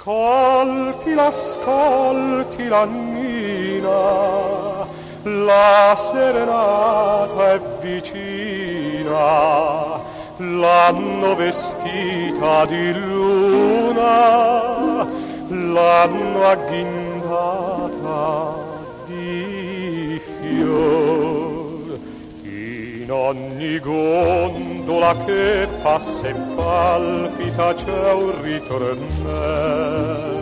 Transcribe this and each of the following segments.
Ascolti la nina, la serenata è vicina, l'hanno vestita di luna, l'hanno agghindata di fior. In ogni gondola che passa e palpita c'è un ritornello.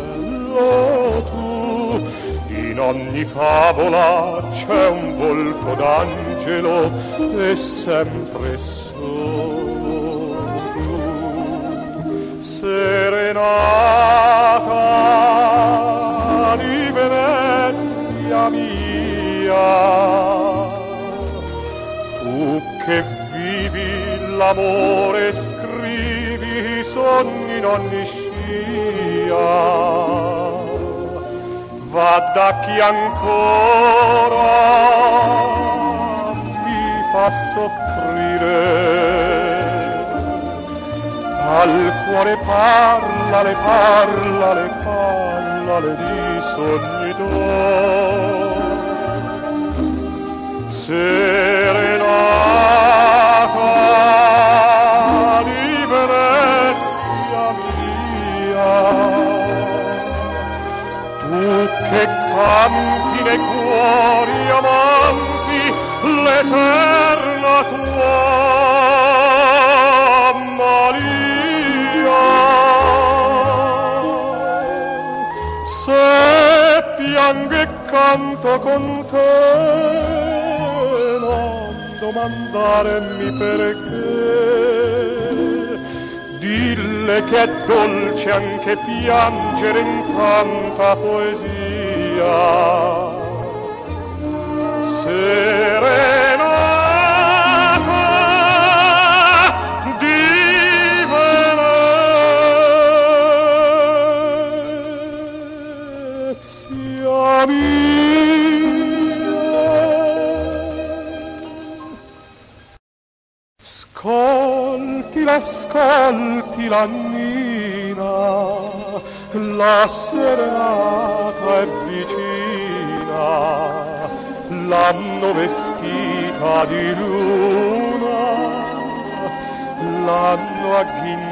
Tu, in ogni favola c'è un volto d'angelo e sempre solo tu. Serenata di Venezia mia, tu che vivi l'amore, scrivi i sogni in ogni scia. Va da chi ancora mi fa soffrire, al cuore parlale di sogni d'oro. Serenata di Venezia mia, tu che canti nei cuori amanti l'eterna tua Maria. Se piango e canto con te, non domandarmi perché. Dille che è dolce anche piangere in tanta poesia. Serenata di Venezia mia. Ascolti la nina, la serenata è vicina, l'hanno vestita di luna, l'hanno agghindata